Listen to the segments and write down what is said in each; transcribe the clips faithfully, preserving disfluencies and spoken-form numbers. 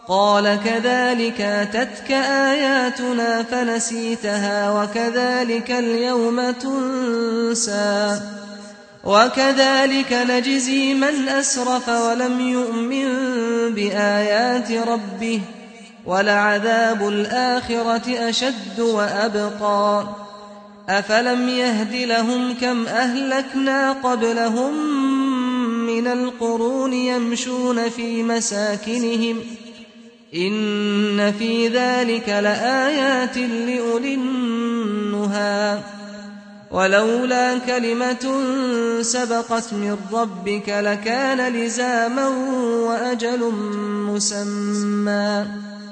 قال كذلك أتتك آياتنا فنسيتها وكذلك اليوم تنسى وكذلك نجزي من أسرف ولم يؤمن بآيات ربه ولعذاب الآخرة أشد وأبقى أفلم يهد لهم كم أهلكنا قبلهم من القرون يمشون في مساكنهم إن في ذلك لآيات لأولي النهى ولولا كلمة سبقت من ربك لكان لزاما وأجل مسمى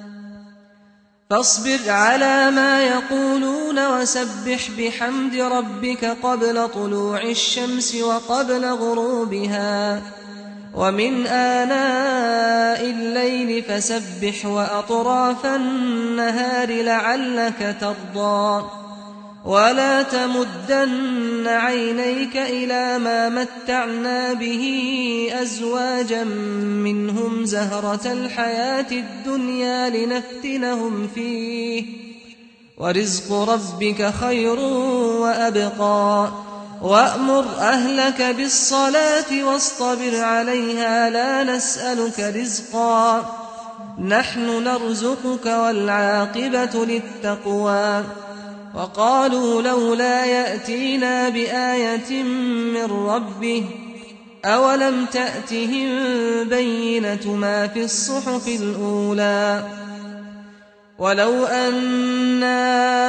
فاصبر على ما يقولون وسبح بحمد ربك قبل طلوع الشمس وقبل غروبها ومن آناء الليل فسبح وأطراف النهار لعلك ترضى ولا تمدن عينيك إلى ما متعنا به أزواجا منهم زهرة الحياة الدنيا لنفتنهم فيه ورزق ربك خير وأبقى وأمر أهلك بالصلاة واصطبر عليها لا نسألك رزقا نحن نرزقك والعاقبة للتقوى وقالوا لولا يأتينا بآية من ربه أولم تأتهم بينة ما في الصحف الأولى ولو أنا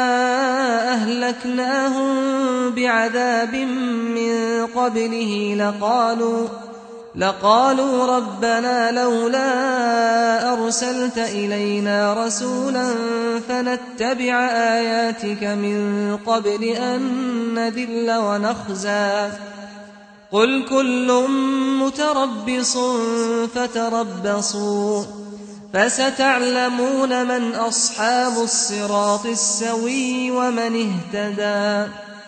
أهلكناهم بعذاب من قبله لقالوا لقالوا ربنا لولا أرسلت إلينا رسولا فنتبع آياتك من قبل أن نذل ونخزى قل كل متربص فتربصوا فستعلمون من أصحاب الصراط السوي ومن اهتدى